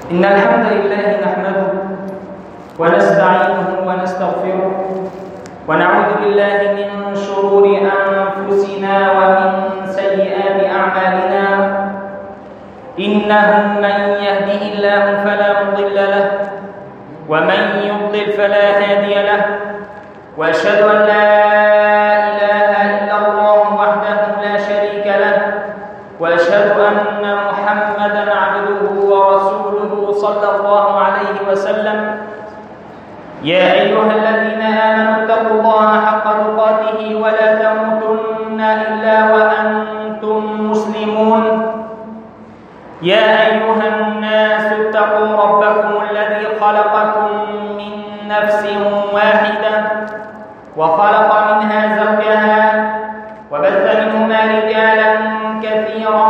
إن الحمد لله نحمده ونستعينه ونستغفره ونعوذ بالله من شرور أنفسنا ومن سيئات أعمالنا. إنه من يهده الله فلا مضل له ومن يضلل فلا هادي له، وأشهد أن لا إله إلا الله وحده لا شريك له، وأشهد أن محمدًا عبده ورسوله صلى الله عليه وسلم. يا أيها الذين آمنوا اتقوا الله حق تقاته ولا تموتن إلا وأنتم مسلمون. يا أيها الناس اتقوا ربكم الذي خلقكم من نفس واحدة وخلق منها زوجها وبث منهما رجالا كثيرا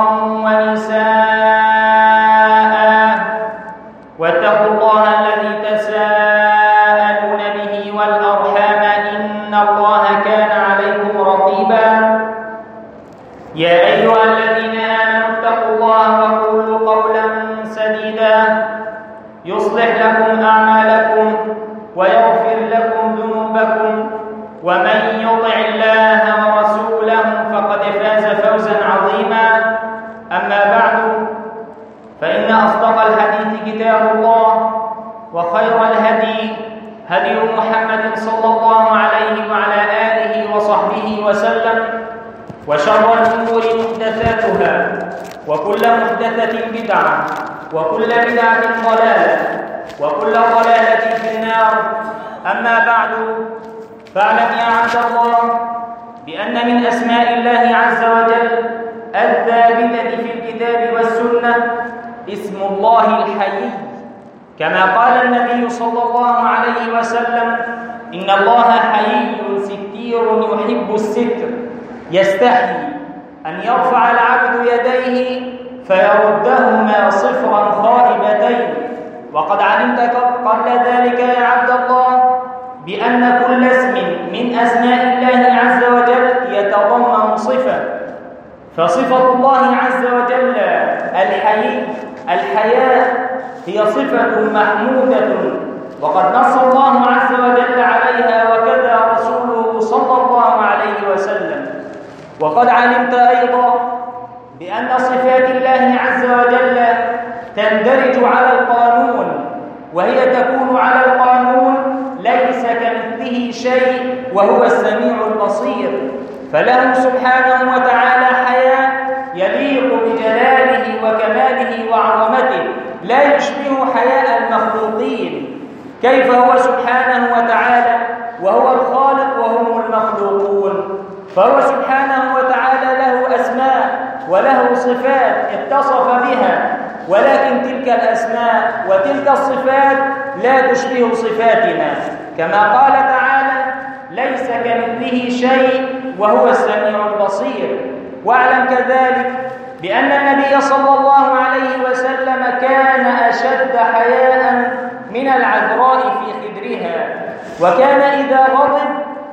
ونساء، واتقوا الله الذي تساءلون به والأرحام إن الله كان عليكم رقيبا. يا أيها الذين آمنوا اتقوا الله وقولوا قولا سديدا يصلح لكم أعمالكم ويغفر لكم ذنوبكم، ومن يطع الله ورسوله فقد فاز فوزا عظيما. أما بعد، فإن أصدق الحديث كتاب الله، وخير الهدي هدي محمد صلى الله عليه وعلى آله وصحبه وسلم، وشر الأمور محدثاتها، وكل محدثة بدعة، وكل بدعة ضلالة، وكل ضلالة في النار. أما بعد، فاعلم يا عبد الله بأن من أسماء الله عز وجل الثابتة في الكتاب والسنة اسم الله الحي، كما قال النبي صلى الله عليه وسلم: إن الله حيي ستير يحب الستر، يستحي أن يرفع العبد يديه فيردهما صفرا خائبتين. وقد علمت قبل ذلك يا عبد الله بأن كل اسم من أسماء الله عز وجل يتضمن صفة، فصفة الله عز وجل الحياء هي صفة محمودة، وقد نص الله عز وجل عليها وكذا رسوله صلى الله عليه وسلم. وقد علمت أيضا بأن صفات الله عز وجل تندرج على القانون، وهي تكون على القانون ليس كمثله شيء وهو السميع البصير، فله سبحانه وتعالى حياة يليق بجلاله وكماله وعظمته، لا يشبه حياء المخلوقين. كيف هو سبحانه وتعالى وهو الخالق وهم المخلوقون؟ فهو سبحانه وتعالى له أسماء وله صفات اتصف بها، ولكن تلك الأسماء وتلك الصفات لا تشبه صفاتنا، كما قال تعالى: ليس كمثله شيء وهو السميع البصير. واعلم كذلك بأن النبي صلى الله عليه وسلم كان أشد حياء من العذراء في خدرها، وكان إذا غضب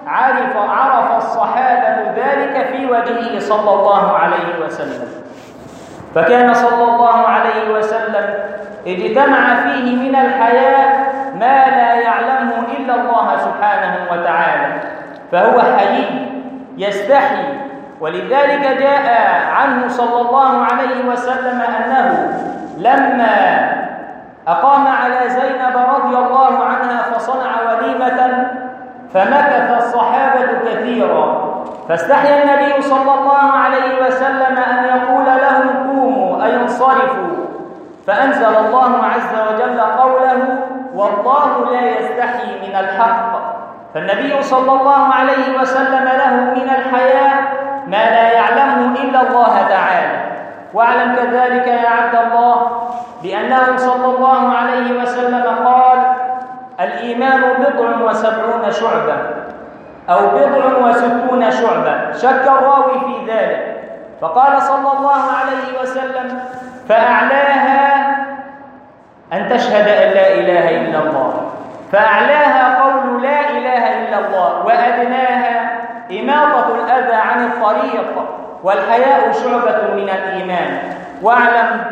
عرف الصحابة ذلك في وجهه صلى الله عليه وسلم. فكان صلى الله عليه وسلم اجتمع فيه من الحياء ما لا يعلمه إلا الله سبحانه وتعالى، فهو حيي يستحي. ولذلك جاء عنه صلى الله عليه وسلم أنه لما أقام على زينب رضي الله عنها فصنع وليمة فمكث الصحابة كثيرا، فاستحيا النبي صلى الله عليه وسلم أن يقول لهم: قوموا أي انصرفوا، فأنزل الله عز وجل قوله: والله لا يستحي من الحق. فالنبي صلى الله عليه وسلم له من الحياء ما لا يعلمه إلا الله تعالى. واعلم كذلك يا عبد الله بأنه صلى الله عليه وسلم قال: الإيمان 70 شعبة أو 60 شعبة، شك الراوي في ذلك، فقال صلى الله عليه وسلم: فأعلاها أن تشهد أن لا إله إلا الله، فأعلاها قول لا إله إلا الله، وأدناها إماطة الأذى عن الطريق، والحياء شعبة من الإيمان. واعلم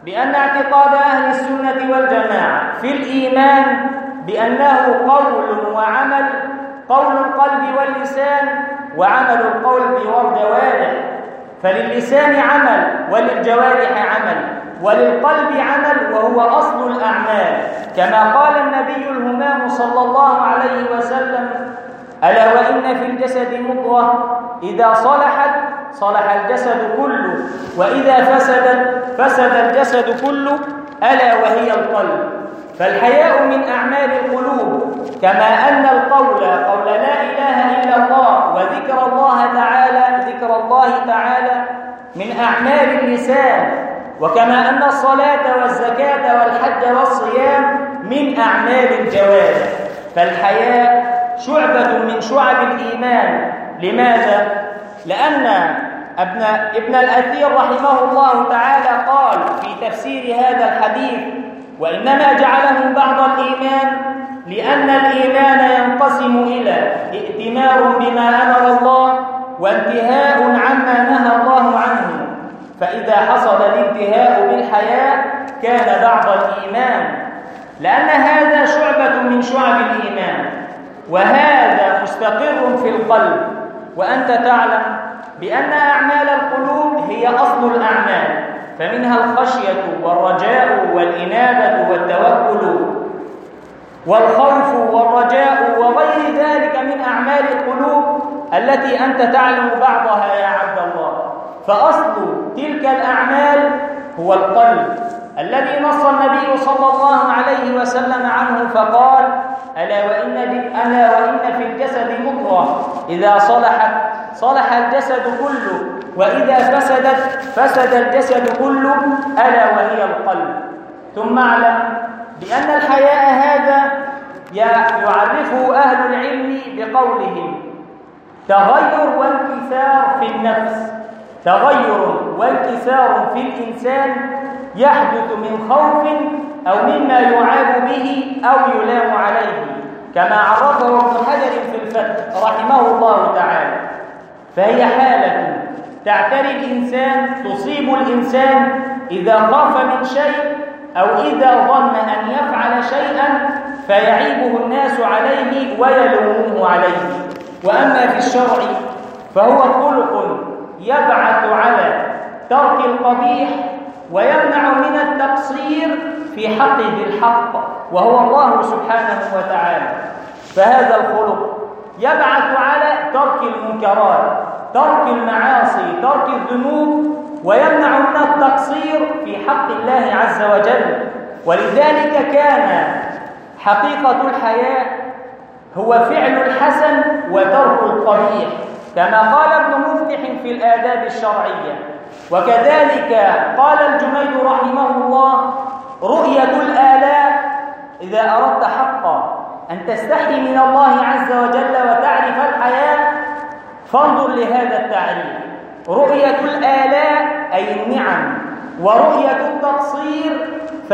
بأن اعتقاد أهل السنة والجماعة في الإيمان بأنه قول وعمل، قول القلب واللسان وعمل القلب والجوارح، فللسان عمل وللجوارح عمل وللقلب عمل وهو أصل الأعمال، كما قال النبي الهمام صلى الله عليه وسلم: ألا وإن في الجسد مضغة إذا صلحت صلح الجسد كله، وإذا فسد الجسد كله، ألا وهي القلب. فالحياء من أعمال القلوب، كما أن القول لا إله إلا الله وذكر الله تعالى من أعمال اللسان، وكما أن الصلاة والزكاة والحج والصيام من أعمال الجوارح. فالحياء شعبة من شعب الإيمان. لماذا؟ لأن ابن الأثير رحمه الله تعالى قال في تفسير هذا الحديث: وإنما جعلهم بعض الإيمان لأن الإيمان ينقسم إلى ائتمار بما أمر الله وانتهاء عما نهى الله عنه، فإذا حصل الانتهاء بالحياء كان بعض الإيمان، لأن هذا شعبة من شعب الإيمان، وهذا مستقر في القلب. وأنت تعلم بأن أعمال القلوب هي أصل الأعمال، فمنها الخشية والرجاء والإنابة والتوكل والخوف والرجاء وغير ذلك من أعمال القلوب التي أنت تعلم بعضها يا عبد الله. فأصل تلك الأعمال هو القلب، الذي نص النبي صلى الله عليه وسلم عنه فقال: ألا وإن في الجسد مضغة إذا صلحت صلح الجسد كله، وإذا فسد الجسد كله، ألا وهي القلب. ثم اعلم بأن الحياء هذا يعرفه أهل العلم بقولهم: تغير وانكسار في النفس، تغير وانكسار في الإنسان يحدث من خوف أو مما يعاب به أو يلام عليه، كما عرفه ابن حجر في الفتح رحمه الله تعالى. فهي حالة تعتري الإنسان، تصيب الإنسان إذا خاف من شيء أو إذا ظن أن يفعل شيئا فيعيبه الناس عليه ويلوموه عليه. وأما في الشرع فهو خلق يبعث على ترك القبيح ويمنع من التقصير في حق ذي الحق وهو الله سبحانه وتعالى. فهذا الخلق يبعث على ترك المنكرات، ترك المعاصي، ترك الذنوب، ويمنع من التقصير في حق الله عز وجل. ولذلك كان حقيقة الحياء هو فعل الحسن وترك القبيح، كما قال ابن مفلح في الآداب الشرعية. وكذلك قال الجميل رحمه الله: رؤية الآلاء إذا أردت حقا أن تستحي من الله عز وجل وتعرف الحياء فانظر لهذا التعريف: رؤية الآلاء أي النعم، ورؤية التقصير،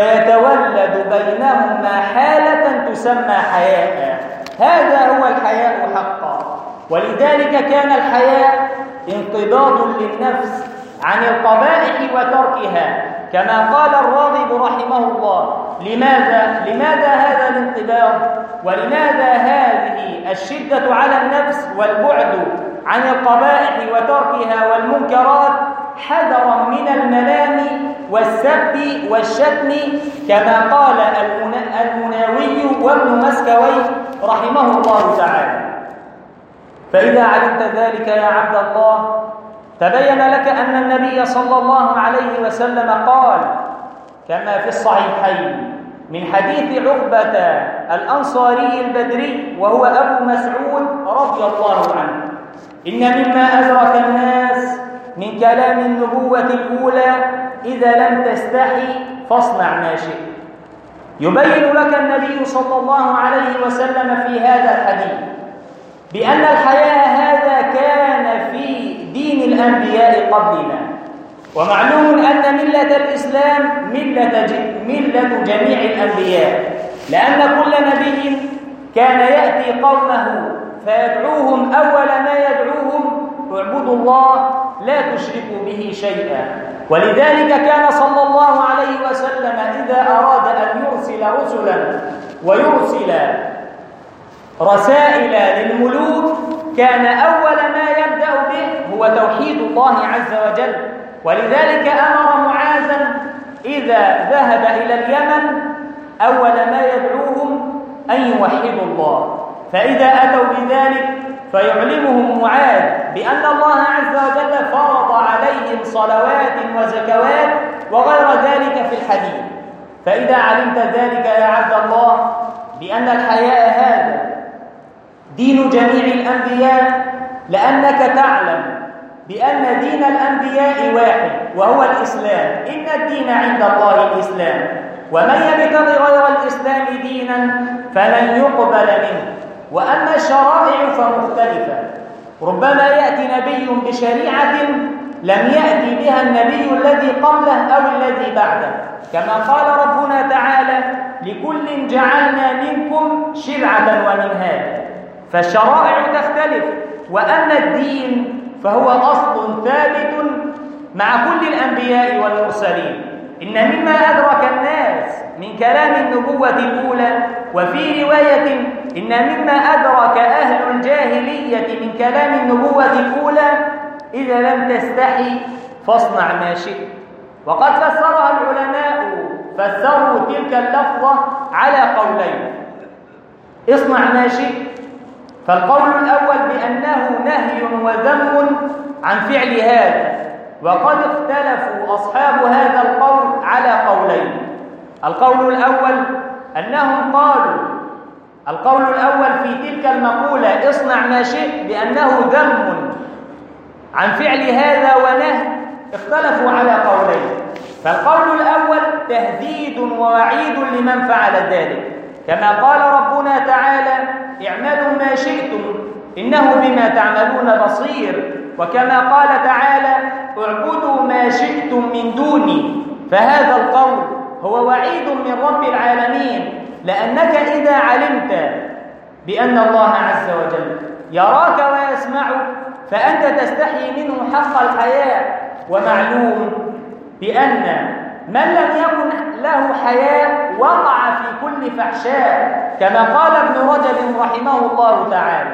فيتولد بينهما حالة تسمى حياء. هذا هو الحياء حقا. ولذلك كان الحياء انقباض للنفس عن القبائح وتركها، كما قال الراغب رحمه الله: لماذا هذا الانقباض؟ ولماذا هذه الشدة على النفس والبعد عن القبائح وتركها والمنكرات حذرا من الملام والسب والشتم، كما قال المناوي وابن مسكوي رحمه الله تعالى. فإذا علمت ذلك يا عبد الله تبين لك أن النبي صلى الله عليه وسلم قال كما في الصحيحين من حديث عقبة الأنصاري البدري وهو أبو مسعود رضي الله عنه: إن مما أدرك الناس من كلام النبوة الأولى إذا لم تستحي فاصنع ما شئت. يبين لك النبي صلى الله عليه وسلم في هذا الحديث بأن الحياء هذا كان في دين الأنبياء قبلنا، ومعلوم أن ملة الإسلام ملة جميع الأنبياء، لأن كل نبي كان يأتي قومه فيدعوهم أول ما يدعوهم: اعبدوا الله لا تشركوا به شيئا. ولذلك كان صلى الله عليه وسلم إذا أراد أن يرسل رسلا ويرسل رسائل للملوك كان أول ما يبدأ به هو توحيد الله عز وجل. ولذلك أمر معاذا إذا ذهب إلى اليمن أول ما يدعوهم أن يوحدوا الله، فإذا أتوا بذلك فيعلمهم معاذ بأن الله عز وجل فرض عليهم صلوات وزكوات وغير ذلك في الحديث. فإذا علمت ذلك يا عبد الله بأن الحياء هذا دين جميع الأنبياء، لأنك تعلم بأن دين الأنبياء واحد وهو الإسلام، إن الدين عند الله الإسلام، ومن يبتغ غير الإسلام دينا فلن يقبل منه. وأما الشرائع فمختلفة، ربما يأتي نبي بشريعة لم يأتي بها النبي الذي قبله أو الذي بعده، كما قال ربنا تعالى: لكل جعلنا منكم شرعة ومنهاجا. فالشرائع تختلف، وأما الدين فهو أصل ثابت مع كل الأنبياء والمرسلين. إن مما أدرك الناس من كلام النبوة الأولى، وفي رواية إن مما أدرك أهل الجاهلية من كلام النبوة الأولى: إذا لم تستحي فاصنع ما شئت. وقد فسرها العلماء، فسروا تلك اللفظة على قولين: اصنع ما شئت، فالقول الأول بأنه نهي وذم عن فعل هذا، وقد اختلفوا أصحاب هذا القول على قولين. القول الأول أنهم قالوا القول الأول في تلك المقولة اصنع ما شئت بأنه ذم عن فعل هذا ونهي، اختلفوا على قولين. فالقول الأول تهديد ووعيد لمن فعل ذلك، كما قال ربنا تعالى: اعملوا ما شئتم إنه بما تعملون بصير. وكما قال تعالى: اعبدوا ما شئتم من دوني. فهذا القول هو وعيد من رب العالمين، لأنك إذا علمت بأن الله عز وجل يراك ويسمعك فأنت تستحي منه حق الحياء. ومعلوم بأن من لم يكن له حياء وقع في كل فحشاء، كما قال ابن رجب رحمه الله تعالى.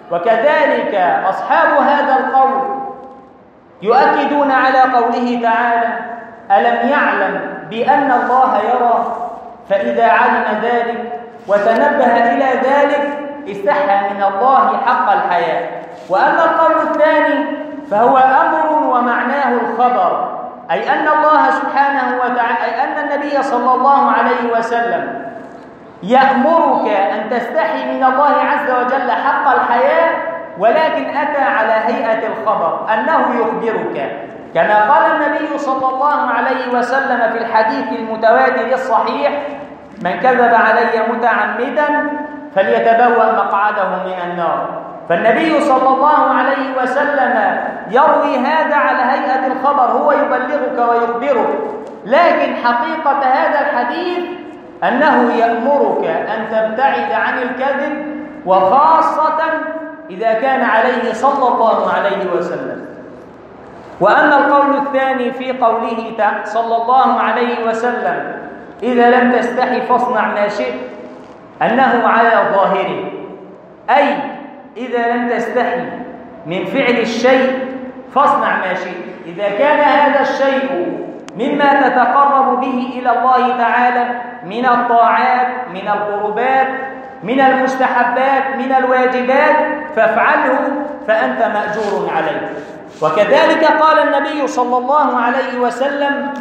وكذلك أصحاب هذا القول يؤكدون على قوله تعالى: ألم يعلم بأن الله يرى؟ فإذا علم ذلك وتنبه إلى ذلك استحى من الله حق الحياء. وأما القول الثاني فهو أمر ومعناه الخبر، أي أن الله سبحانه وتعالى، أي أن النبي صلى الله عليه وسلم يأمرك أن تستحي من الله عز وجل حق الحياء، ولكن أتى على هيئة الخبر، أنه يخبرك، كما قال النبي صلى الله عليه وسلم في الحديث المتواتر الصحيح: من كذب علي متعمدا فليتبوأ مقعده من النار. فالنبي صلى الله عليه وسلم يروي هذا على هيئة الخبر، هو يبلغك ويخبرك، لكن حقيقة هذا الحديث أنه يأمرك أن تبتعد عن الكذب، وخاصة إذا كان عليه صلى الله عليه وسلم. وأما القول الثاني في قوله صلى الله عليه وسلم: إذا لم تستحي فاصنع ما شئت، أنه على ظاهره، أي إذا لم تستحي من فعل الشيء فاصنع ما شئت. إذا كان هذا الشيء مما تتقرب به إلى الله تعالى من الطاعات، من القربات، من المستحبات، من الواجبات، فافعله فأنت مأجور عليه. وكذلك قال النبي صلى الله عليه وسلم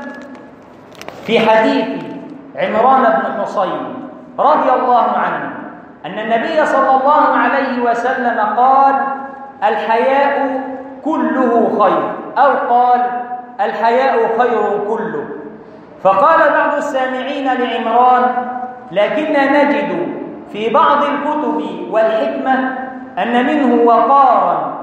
في حديث عمران بن حصين رضي الله عنه أن النبي صلى الله عليه وسلم قال: الحياء كله خير، أو قال: الحياء خير كله. فقال بعض السامعين لعمران: لكننا نجد في بعض الكتب والحكمة أن منه وقارا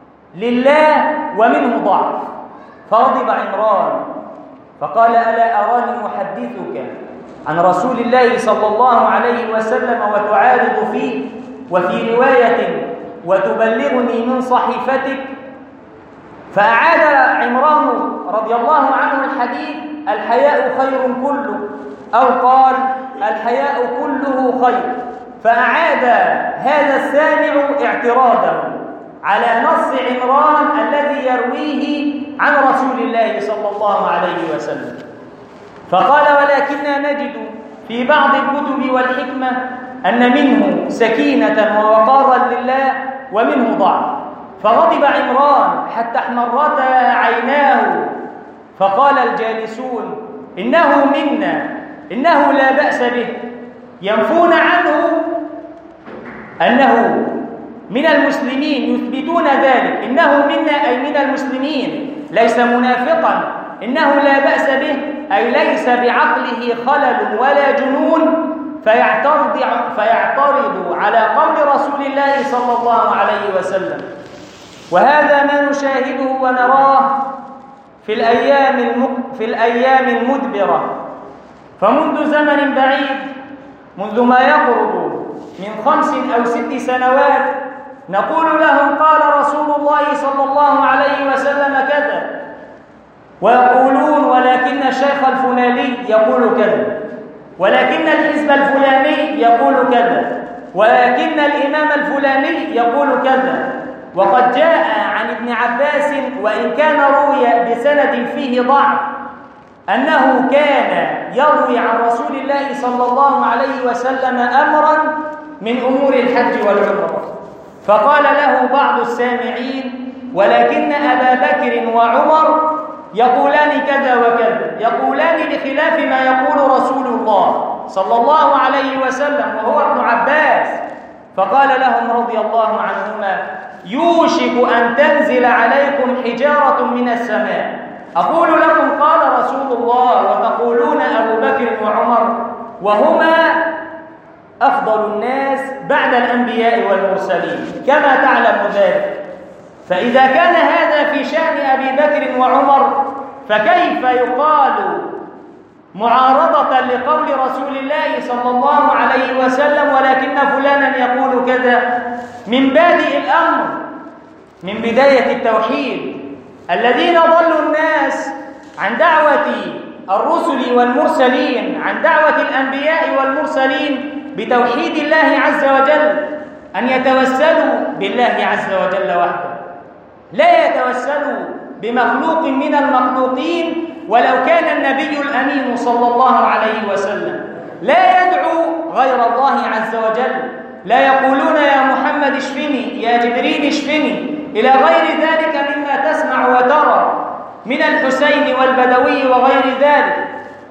لله ومنه ضعف. فغضب عمران فقال: ألا أراني أحدثك عن رسول الله صلى الله عليه وسلم وتعارض فيه، وفي رواية وتبلغني من صحيفتك؟ فأعاد عمران رضي الله عنه الحديث: الحياء خير كله، أو قال: الحياء كله خير. فأعاد هذا السامع اعتراضه على نص عمران الذي يرويه عن رسول الله صلى الله عليه وسلم، فقال: ولكننا نجد في بعض الكتب والحكمة أن منه سكينة ووقارا لله ومنه ضعف. فغضب عمران حتى احمرتا عيناه، فقال الجالسون: إنه منا، إنه لا بأس به. ينفون عنه أنه من المسلمين، يثبتون ذلك، إنه منا أي من المسلمين، ليس منافقا. إنه لا بأس به أي ليس بعقله خلل ولا جنون، فيعترض على قول رسول الله صلى الله عليه وسلم. وهذا ما نشاهده ونراه في الأيام المدبرة. فمنذ زمن بعيد، منذ ما يقرب من 5 أو 6 سنوات، نقول لهم: قال رسول الله صلى الله عليه وسلم كذا، ويقولون: ولكن الشيخ الفلاني يقول كذا، ولكن الحزب الفلاني يقول كذا، ولكن الإمام الفلاني يقول كذا. وقد جاء عن ابن عباس، وإن كان روي بسند فيه ضعف، أنه كان يروي عن رسول الله صلى الله عليه وسلم أمرا من أمور الحج والعمرة، فقال له بعض السامعين: ولكن أبا بكر وعمر يقولان كذا وكذا، يقولان بخلاف ما يقول رسول الله صلى الله عليه وسلم، وهو ابن عباس. فقال لهم رضي الله عنهما: يوشك أن تنزل عليكم حجارة من السماء، أقول لكم قال رسول الله، وتقولون أبو بكر وعمر، وهما أفضل الناس بعد الأنبياء والمرسلين، كما تعلم ذلك. فإذا كان هذا في شأن أبي بكر وعمر، فكيف يقال معارضة لقول رسول الله صلى الله عليه وسلم: ولكن فلانا يقول كذا؟ من بادئ الأمر، من بداية التوحيد، الذين ضلوا الناس عن دعوة الرسل والمرسلين، عن دعوة الأنبياء والمرسلين بتوحيد الله عز وجل، أن يتوسلوا بالله عز وجل وحده، لا يتوسلوا بمخلوق من المخلوقين ولو كان النبي الأمين صلى الله عليه وسلم. لا يدعو غير الله عز وجل، لا يقولون: يا محمد اشفني، يا جبريل اشفني، إلى غير ذلك مما تسمع وترى من الحسين والبدوي وغير ذلك.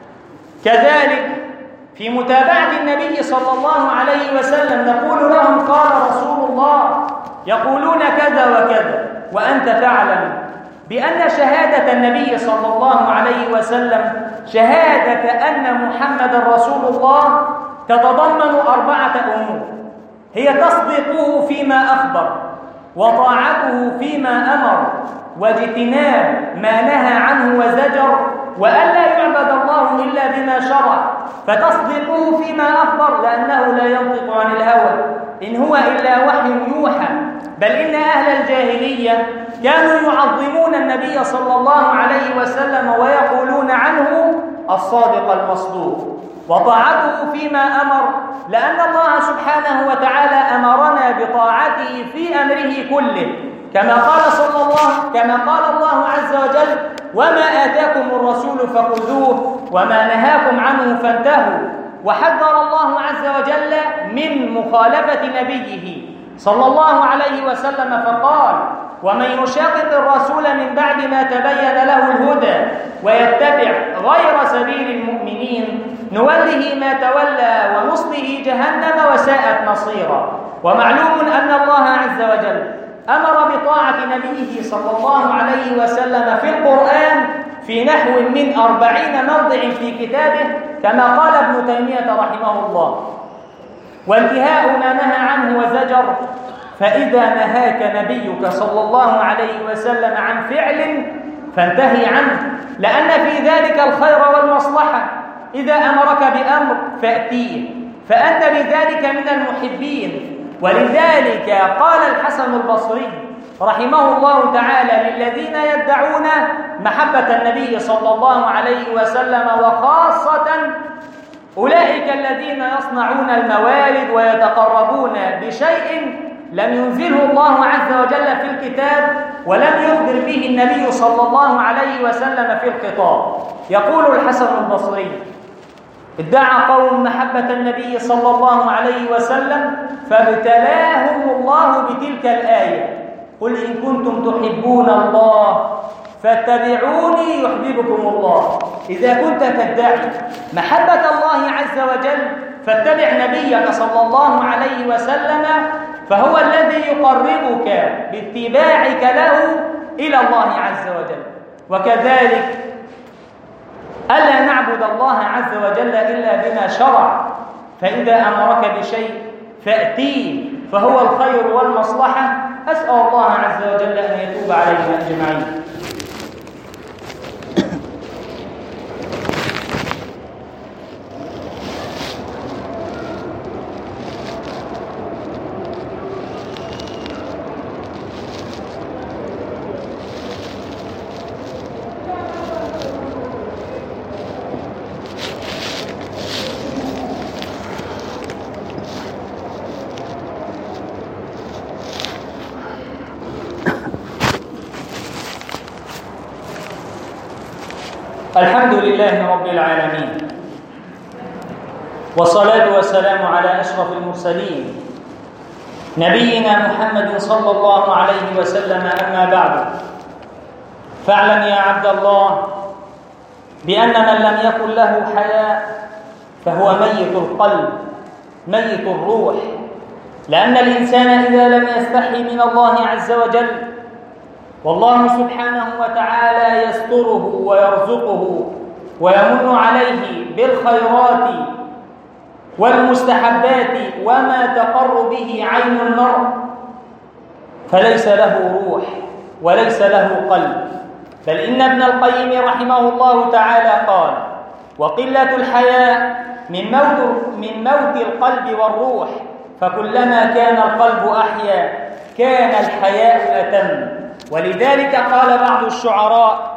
كذلك في متابعة النبي صلى الله عليه وسلم نقول لهم: قال رسول الله، يقولون كذا وكذا. وأنت تعلم بأن شهادة النبي صلى الله عليه وسلم، شهادة أن محمد رسول الله، تتضمن 4 أمور: هي تصديقه فيما أخبر، وطاعته فيما أمر، واجتناب ما نهى عنه وزجر، وألا يعبد الله إلا بما شرع. فتصديقه فيما أخبر لأنه لا ينطق عن الهوى، إن هو إلا وحي يوحى. بل إن أهل الجاهلية كانوا يعظمون النبي صلى الله عليه وسلم ويقولون عنه الصادق المصدوق. وطاعته فيما أمر، لأن الله سبحانه وتعالى أمرنا بطاعته في أمره كله، كما قال الله عز وجل: وما آتاكم الرسول فخذوه وما نهاكم عنه فانتهوا. وحذر الله عز وجل من مخالفة نبيه صلى الله عليه وسلم، فقال: ومن يشاقق الرسول من بعد ما تبين له الهدى ويتبع غير سبيل المؤمنين نوله ما تولى ونصله جهنم وساءت مصيرا. ومعلوم أن الله عز وجل أمر بطاعة نبيه صلى الله عليه وسلم في القرآن في نحو من 40 موضع في كتابه، كما قال ابن تيمية رحمه الله: وانتهاء ما نهى عنه وزجر. فإذا نهاك نبيك صلى الله عليه وسلم عن فعل فانتهي عنه، لأن في ذلك الخير والمصلحة. إذا أمرك بأمر فأتيه، فأنت بذلك من المحبين. ولذلك قال الحسن البصري: رحمه الله تعالى للذين يدعون محبة النبي صلى الله عليه وسلم، وخاصة أولئك الذين يصنعون الموالد ويتقربون بشيء لم ينزله الله عز وجل في الكتاب ولم يخبر به النبي صلى الله عليه وسلم في الخطاب. يقول الحسن البصري: ادعى قوم محبة النبي صلى الله عليه وسلم فابتلاهم الله بتلك الآية: قل إن كنتم تحبون الله فاتبعوني يحببكم الله. إذا كنت تدعي محبة الله عز وجل فاتبع نبيك صلى الله عليه وسلم، فهو الذي يقربك باتباعك له إلى الله عز وجل. وكذلك ألا نعبد الله عز وجل إلا بما شرع، فإذا أمرك بشيء فأتيه، فهو الخير والمصلحة. أسأل الله عز وجل أن يتوب علينا أجمعين. الحمد لله رب العالمين، والصلاة والسلام على أشرف المرسلين نبينا محمد صلى الله عليه وسلم. أما بعد، فاعلم يا عبد الله بأن من لم يكن له حياء فهو ميت القلب ميت الروح، لأن الإنسان إذا لم يستحي من الله عز وجل، والله سبحانه وتعالى يستره ويرزقه ويمن عليه بالخيرات والمستحبات وما تقر به عين المرء، فليس له روح وليس له قلب. بل إن ابن القيم رحمه الله تعالى قال: وقلة الحياء من موت القلب والروح، فكلما كان القلب أحيا كان الحياء أتم. ولذلك قال بعض الشعراء: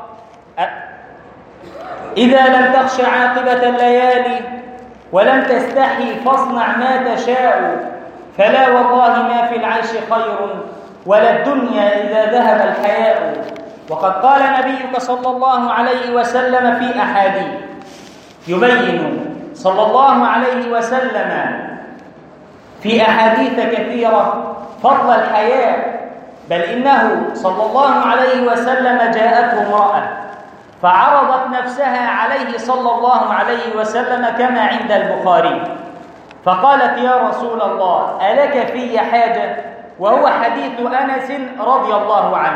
إذا لم تخش عاقبة الليالي ولم تستحي فاصنع ما تشاء، فلا والله ما في العيش خير ولا الدنيا إذا ذهب الحياء. وقد قال نبيك صلى الله عليه وسلم في أحاديث يبين صلى الله عليه وسلم في أحاديث كثيرة فضل الحياء. بل إنه صلى الله عليه وسلم جاءته امرأة فعرضت نفسها عليه صلى الله عليه وسلم كما عند البخاري، فقالت: يا رسول الله ألك في حاجة؟ وهو حديث أنس رضي الله عنه.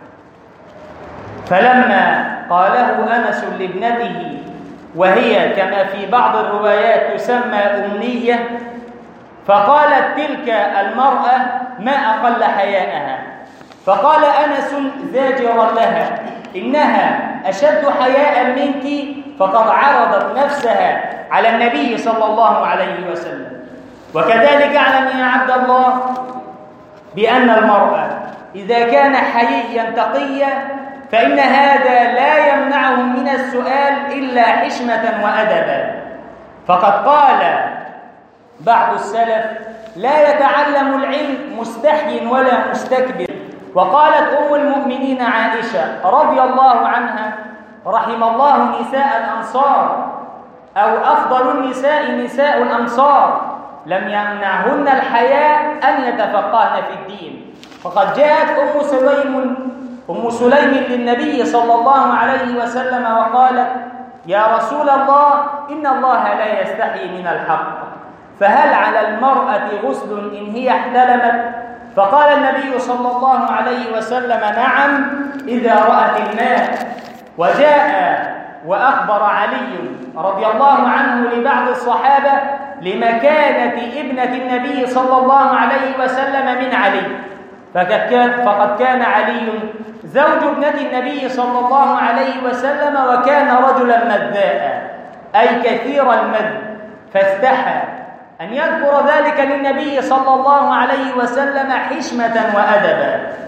فلما قاله أنس لابنته، وهي كما في بعض الروايات تسمى أمنية، فقالت تلك المرأة: ما أقل حياءها. فقال أنس زاجرا لها: إنها أشد حياء منك، فقد عرضت نفسها على النبي صلى الله عليه وسلم. وكذلك اعلم يا عبد الله بأن المرأة إذا كان حييا تقيا فإن هذا لا يمنعه من السؤال إلا حشمة وأدبا. فقد قال بعض السلف: لا يتعلم العلم مستحي ولا مستكبر. وقالت أم المؤمنين عائشة رضي الله عنها: رحم الله نساء الأنصار، أو أفضل النساء نساء الأنصار، لم يمنعهن الحياء أن يتفقهن في الدين. فقد جاءت أم سليم للنبي صلى الله عليه وسلم وقالت: يا رسول الله إن الله لا يستحي من الحق، فهل على المرأة غسل إن هي احتلمت؟ فقال النبي صلى الله عليه وسلم: نعم إذا رأت الماء. وجاء وأخبر علي رضي الله عنه لبعض الصحابة لمكانة ابنة النبي صلى الله عليه وسلم من علي، فقد كان علي زوج ابنة النبي صلى الله عليه وسلم، وكان رجلا مذاء أي كثير المذ، فاستحى أن يذكر ذلك للنبي صلى الله عليه وسلم حشمة وأدبا.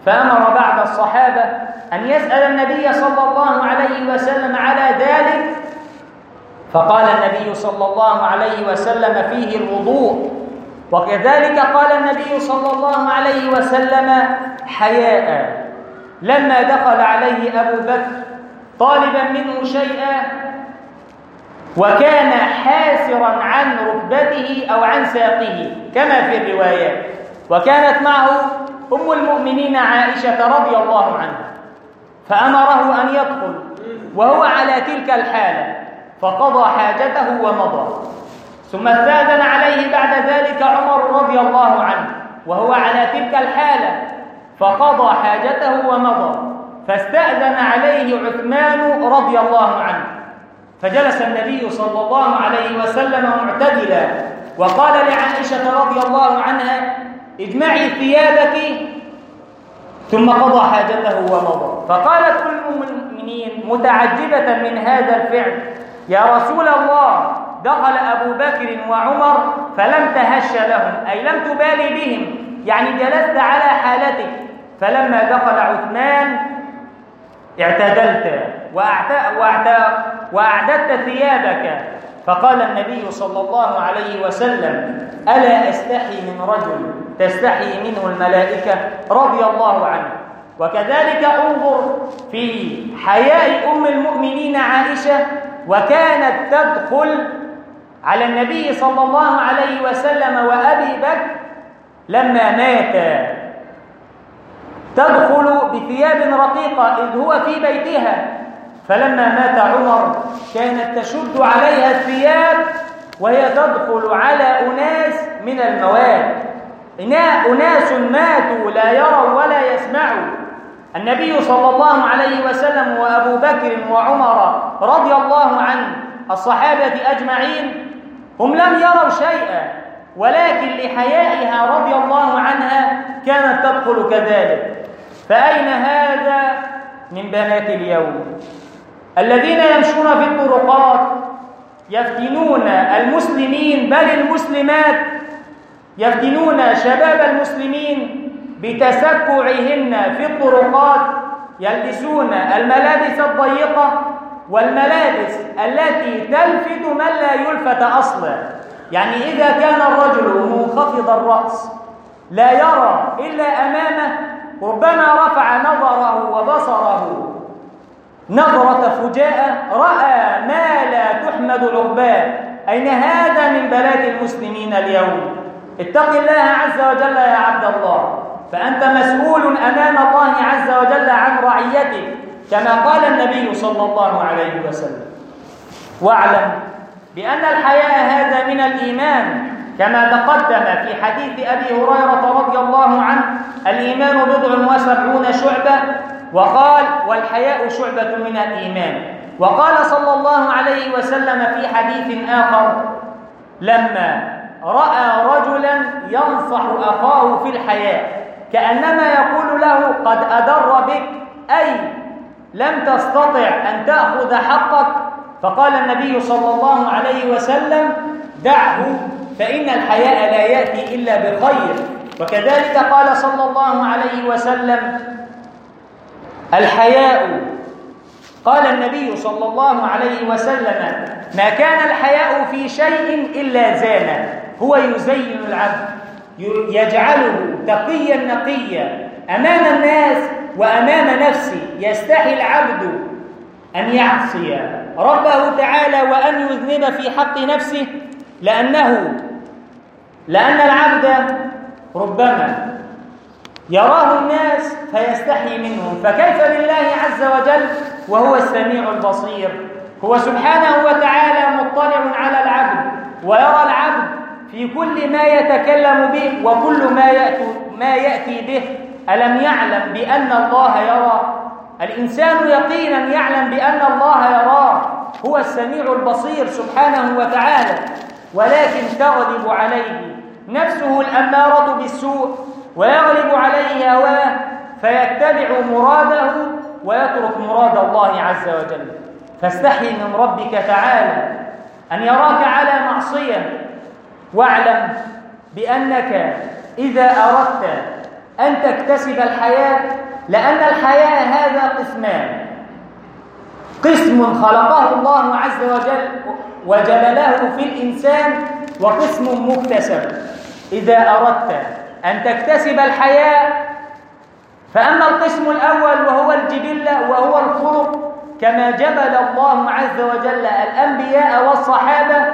فأمر بعض الصحابة أن يسأل النبي صلى الله عليه وسلم على ذلك، فقال النبي صلى الله عليه وسلم فيه الوضوء. وكذلك قال النبي صلى الله عليه وسلم حياء لما دخل عليه أبو بكر طالبا منه شيئا وكان حاسرا عن ركبته أو عن ساقه كما في الروايات، وكانت معه أم المؤمنين عائشة رضي الله عنها، فأمره أن يدخل وهو على تلك الحالة، فقضى حاجته ومضى. ثم استأذن عليه بعد ذلك عمر رضي الله عنه وهو على تلك الحالة، فقضى حاجته ومضى. فاستأذن عليه عثمان رضي الله عنه، فجلس النبي صلى الله عليه وسلم معتدلا وقال لعائشة رضي الله عنها: اجمعي ثيابك، ثم قضى حاجته ومضى. فقالت أم المؤمنين متعجبة من هذا الفعل: يا رسول الله، دخل أبو بكر وعمر فلم تهش لهم، أي لم تبالي بهم، يعني جلست على حالتك، فلما دخل عثمان اعتدلت وأعددت ثيابك. فقال النبي صلى الله عليه وسلم: ألا أستحي من رجل تستحي منه الملائكة رضي الله عنه. وكذلك انظر في حياء أم المؤمنين عائشة، وكانت تدخل على النبي صلى الله عليه وسلم وأبي بكر لما مات، تدخل بثياب رقيقة إذ هو في بيتها، فلما مات عمر كانت تشد عليها الثياب وهي تدخل على أناس من المواد، أناس ماتوا لا يروا ولا يسمعوا. النبي صلى الله عليه وسلم وأبو بكر وعمر رضي الله عن الصحابة أجمعين هم لم يروا شيئا، ولكن لحيائها رضي الله عنها كانت تدخل كذلك. فأين هذا من بنات اليوم الذين يمشون في الطرقات يفتنون المسلمين بل المسلمات، يفتنون شباب المسلمين بتسكعهن في الطرقات، يلبسون الملابس الضيقة والملابس التي تلفت من لا يلفت أصلا. يعني إذا كان الرجل منخفض الرأس لا يرى إلا أمامه، ربما رفع نظره وبصره نظرة فجاءة رأى ما لا تحمد عقباه. أين هذا من بلاد المسلمين اليوم؟ اتق الله عز وجل يا عبد الله، فأنت مسؤول أمام الله عز وجل عن رعيتك كما قال النبي صلى الله عليه وسلم. واعلم بأن الحياء هذا من الإيمان كما تقدم في حديث أبي هريرة رضي الله عنه: الإيمان 70 شعبة، وقال: والحياء شعبة من الإيمان. وقال صلى الله عليه وسلم في حديث آخر لما رأى رجلا ينصح أخاه في الحياء كأنما يقول له: قد أدر بك، أي لم تستطع أن تأخذ حقك، فقال النبي صلى الله عليه وسلم: دعه، فإن الحياء لا يأتي إلا بخير. وكذلك قال صلى الله عليه وسلم: الحياء، قال النبي صلى الله عليه وسلم: ما كان الحياء في شيء إلا زانه، هو يزين العبد يجعله تقيا نقيا أمام الناس وأمام نفسه. يستحي العبد أن يعصي ربه تعالى وأن يذنب في حق نفسه، لأن العبد ربما يراه الناس فيستحي منهم، فكيف بالله عز وجل وهو السميع البصير؟ هو سبحانه وتعالى مطلع على العبد ويرى العبد في كل ما يتكلم به وكل ما يأتي به. ألم يعلم بأن الله يرى؟ الإنسان يقينا يعلم بأن الله يراه، هو السميع البصير سبحانه وتعالى، ولكن تغلب عليه نفسه الأمارة بالسوء ويغلب عليه هواه فيتبع مراده ويترك مراد الله عز وجل. فاستحي من ربك تعالى أن يراك على معصية، واعلم بأنك إذا أردت أن تكتسب الحياء، لأن الحياء هذا قسمان: قسم خلقه الله عز وجل وجبله في الإنسان، وقسم مكتسب. إذا أردت أن تكتسب الحياء فأما القسم الأول وهو الجبلة وهو الخلق، كما جبل الله عز وجل الأنبياء والصحابة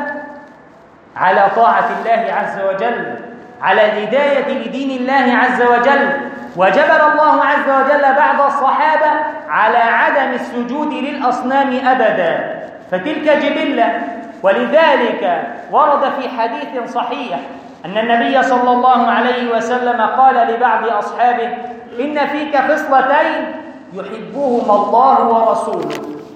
على طاعة الله عز وجل، على الهداية لدين الله عز وجل، وجبل الله عز وجل بعض الصحابة على عدم السجود للأصنام أبدا، فتلك جبلة. ولذلك ورد في حديث صحيح أن النبي صلى الله عليه وسلم قال لبعض أصحابه: إن فيك خصلتين يحبهما الله ورسوله،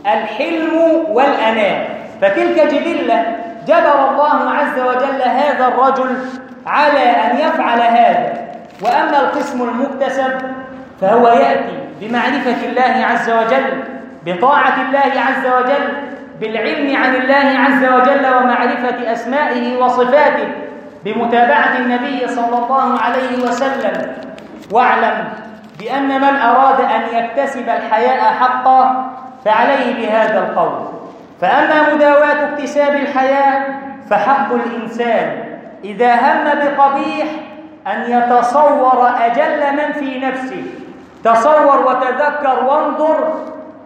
الحلم والأناة. فتلك جبلة جبر الله عز وجل هذا الرجل على أن يفعل هذا. وأما القسم المكتسب فهو يأتي بمعرفة الله عز وجل، بطاعة الله عز وجل، بالعلم عن الله عز وجل ومعرفة أسمائه وصفاته، بمتابعة النبي صلى الله عليه وسلم. واعلم بأن من أراد أن يكتسب الحياء حقا فعليه بهذا القول. فأما مداواة اكتساب الحياء فحق الإنسان إذا هم بقبيح أن يتصور أجل من في نفسه. تصور وتذكر وانظر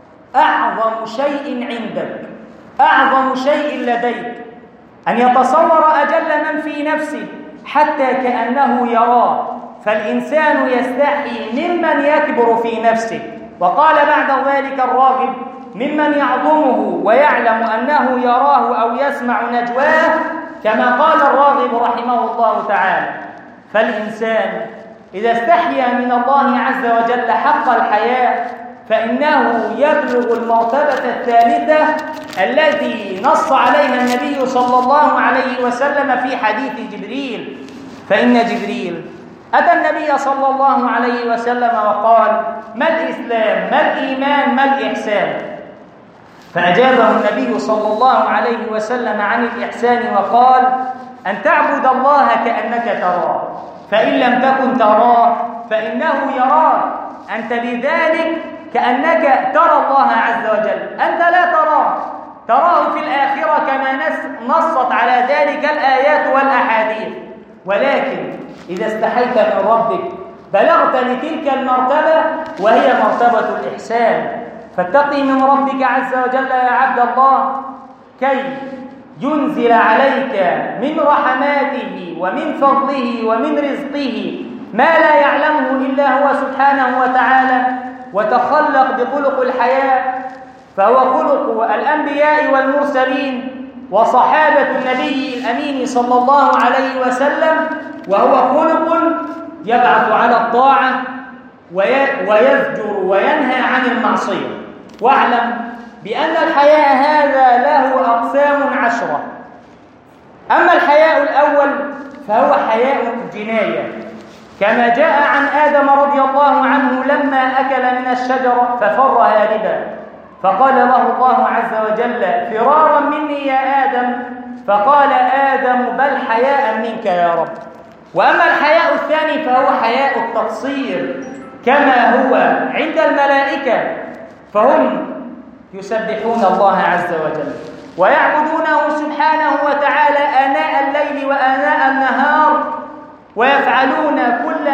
أعظم شيء عندك، أعظم شيء لديك، أن يتصور أجل من في نفسه حتى كأنه يراه. فالإنسان يستحي ممن يكبر في نفسه. وقال بعد ذلك الراغب ممن يعظمه ويعلم أنه يراه أو يسمع نجواه، كما قال الراغب رحمه الله تعالى: فالإنسان إذا استحيا من الله عز وجل حق الحياء فإنه يبلغ المرتبة الثالثة التي نص عليها النبي صلى الله عليه وسلم في حديث جبريل. فإن جبريل أتى النبي صلى الله عليه وسلم وقال: ما الإسلام؟ ما الإيمان؟ ما الإحسان؟ فأجابه النبي صلى الله عليه وسلم عن الإحسان وقال: أن تعبد الله كأنك تراه، فإن لم تكن تراه فإنه يراك. أنت بذلك كأنك ترى الله عز وجل، أنت لا تراه في الآخرة كما نصت على ذلك الآيات والأحاديث. ولكن إذا استحيت من ربك بلغت لتلك المرتبة وهي مرتبة الإحسان. فاتقي من ربك عز وجل يا عبد الله كي ينزل عليك من رحماته ومن فضله ومن رزقه ما لا يعلمه إلا هو سبحانه وتعالى، وتخلق بخلق الحياء، فهو خلق الأنبياء والمرسلين وصحابة النبي الأمين صلى الله عليه وسلم، وهو خلق يبعث على الطاعة ويزجر وينهى عن المعصية. واعلم بأن الحياء هذا له أقسام 10. أما الحياء الأول فهو حياء الجناية، كما جاء عن آدم رضي الله عنه لما أكل من الشجرة ففر هاربا، فقال له الله عز وجل: فرارا مني يا آدم، فقال آدم: بل حياء منك يا رب. وأما الحياء الثاني فهو حياء التقصير، كما هو عند الملائكة، فهم يسبحون الله عز وجل ويعبدونه سبحانه وتعالى آناء الليل وآناء النهار، ويفعلون كل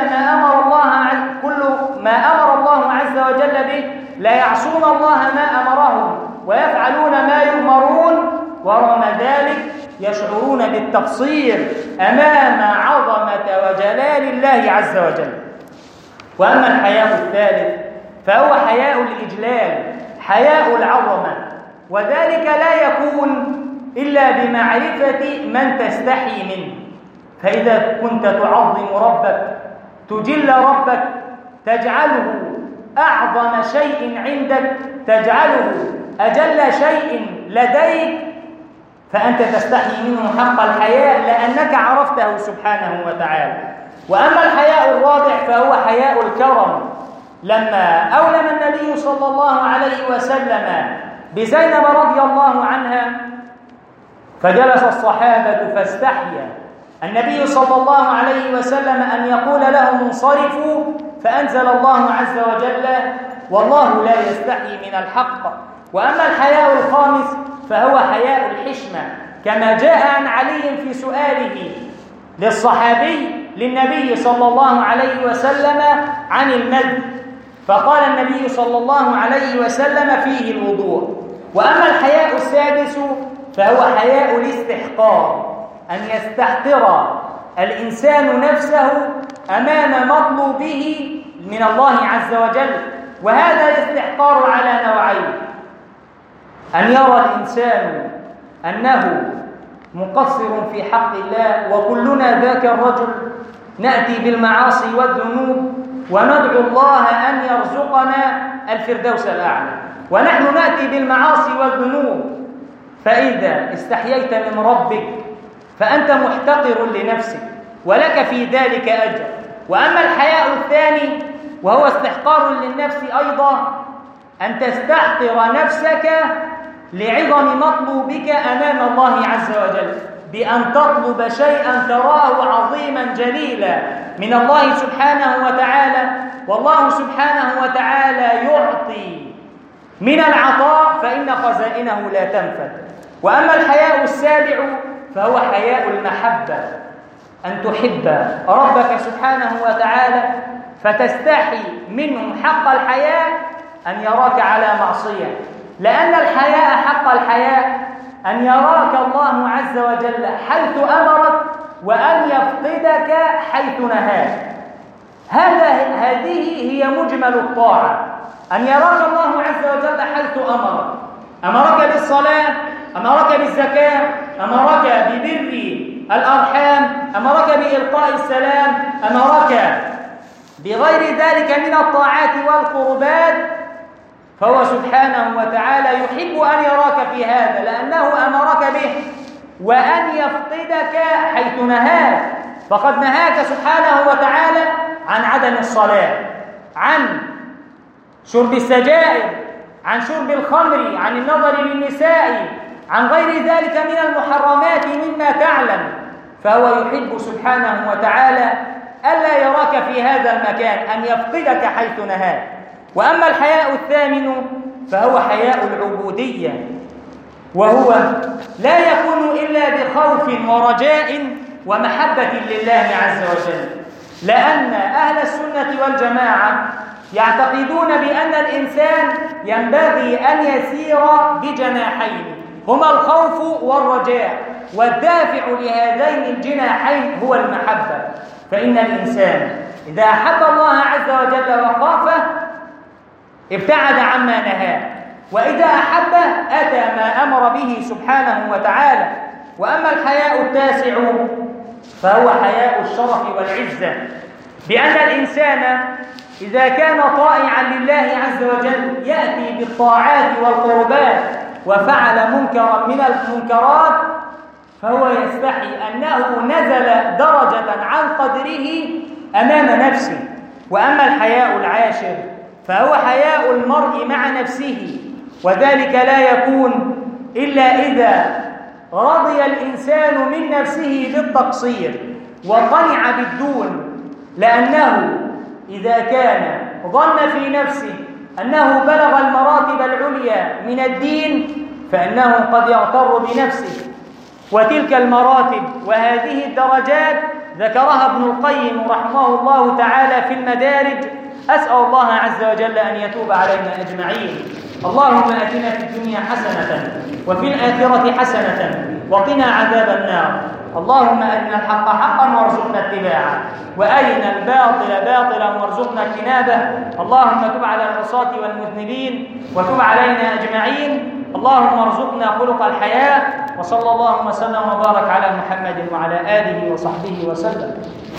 ما أمر الله عز وجل به، لا يعصون الله ما أمرهم ويفعلون ما يؤمرون، ورغم ذلك يشعرون بالتقصير أمام عظمة وجلال الله عز وجل. وأما الحياء الثالث فهو حياء الإجلال، حياء العظمة، وذلك لا يكون إلا بمعرفة من تستحي منه. فإذا كنت تعظم ربك، تجل ربك، تجعله أعظم شيء عندك، تجعله أجل شيء لديك، فأنت تستحي منه حق الحياء لأنك عرفته سبحانه وتعالى. وأما الحياء الرابع فهو حياء الكرم. لما أولم النبي صلى الله عليه وسلم بزينب رضي الله عنها، فجلس الصحابة فاستحيا النبي صلى الله عليه وسلم أن يقول لهم انصرفوا، فأنزل الله عز وجل والله لا يستحيي من الحق. وأما الحياء الخامس فهو حياء الحشمة، كما جاء عن علي في سؤاله للصحابي للنبي صلى الله عليه وسلم عن المد، فقال النبي صلى الله عليه وسلم فيه الوضوء. وأما الحياء السادس فهو حياء الاستحقار، أن يستحقر الإنسان نفسه أمام مطلوبه من الله عز وجل. وهذا الاستحقار على نوعين: أن يرى الإنسان أنه مقصر في حق الله، وكلنا ذاك الرجل نأتي بالمعاصي والذنوب وندعو الله أن يرزقنا الفردوس الأعلى، ونحن نأتي بالمعاصي والذنوب. فإذا استحييت من ربك فأنت محتقر لنفسك ولك في ذلك أجر. وأما الحياء الثاني وهو استحقار للنفس أيضا، أن تستحقر نفسك لعظم مطلوبك أمام الله عز وجل، بأن تطلب شيئا تراه عظيما جليلا من الله سبحانه وتعالى، والله سبحانه وتعالى يعطي من العطاء فإن خزائنه لا تنفد. وأما الحياء السابع فهو حياء المحبة، أن تحب ربك سبحانه وتعالى فتستحي منه حق الحياء أن يراك على معصية، لأن الحياء حق الحياء أن يراك الله عز وجل حيث أمرك وأن يفقدك حيث نهاك. هذه هي مجمل الطاعة، أن يراك الله عز وجل حيث أمرك بالصلاة، أمرك بالزكاة، أمرك ببر الأرحام، أمرك بإلقاء السلام، أمرك بغير ذلك من الطاعات والقربات، فهو سبحانه وتعالى يحب أن يراك في هذا لأنه أمرك به، وأن يفقدك حيث نهاك. فقد نهاك سبحانه وتعالى عن عدم الصلاة، عن شرب السجائر، عن شرب الخمر، عن النظر للنساء، عن غير ذلك من المحرمات مما تعلم. فهو يحب سبحانه وتعالى ألا يراك في هذا المكان، أن يفقدك حيث نهاك. وأما الحياء الثامن فهو حياء العبودية، وهو لا يكون إلا بخوف ورجاء ومحبة لله عز وجل، لأن أهل السنة والجماعة يعتقدون بأن الإنسان ينبغي أن يسير بجناحين، هما الخوف والرجاء، والدافع لهذين الجناحين هو المحبة. فإن الإنسان إذا أحب الله عز وجل وخافه ابتعد عما نهاه، وإذا أحبه أتى ما أمر به سبحانه وتعالى. وأما الحياء التاسع فهو حياء الشرف والعزة، بأن الإنسان إذا كان طائعا لله عز وجل يأتي بالطاعات والقربات وفعل منكرا من المنكرات فهو يستحي أنه نزل درجة عن قدره أمام نفسه. وأما الحياء العاشر فهو حياء المرء مع نفسه، وذلك لا يكون إلا إذا رضي الإنسان من نفسه بالتقصير وقنع بالدون، لأنه إذا كان ظن في نفسه أنه بلغ المراتب العليا من الدين فإنه قد يغتر بنفسه. وتلك المراتب وهذه الدرجات ذكرها ابن القيم رحمه الله تعالى في المدارج. أسأل الله عز وجل أن يتوب علينا أجمعين. اللهم آتنا في الدنيا حسنة وفي الآخرة حسنة وقنا عذاب النار. اللهم أرنا الحق حقا وارزقنا اتباعه، وأرنا الباطل باطلا وارزقنا اجتنابه. اللهم تب على العصاة والمذنبين وتب علينا أجمعين. اللهم ارزقنا خلق الحياة. وصلى الله وسلم وبارك على محمد وعلى آله وصحبه وسلم.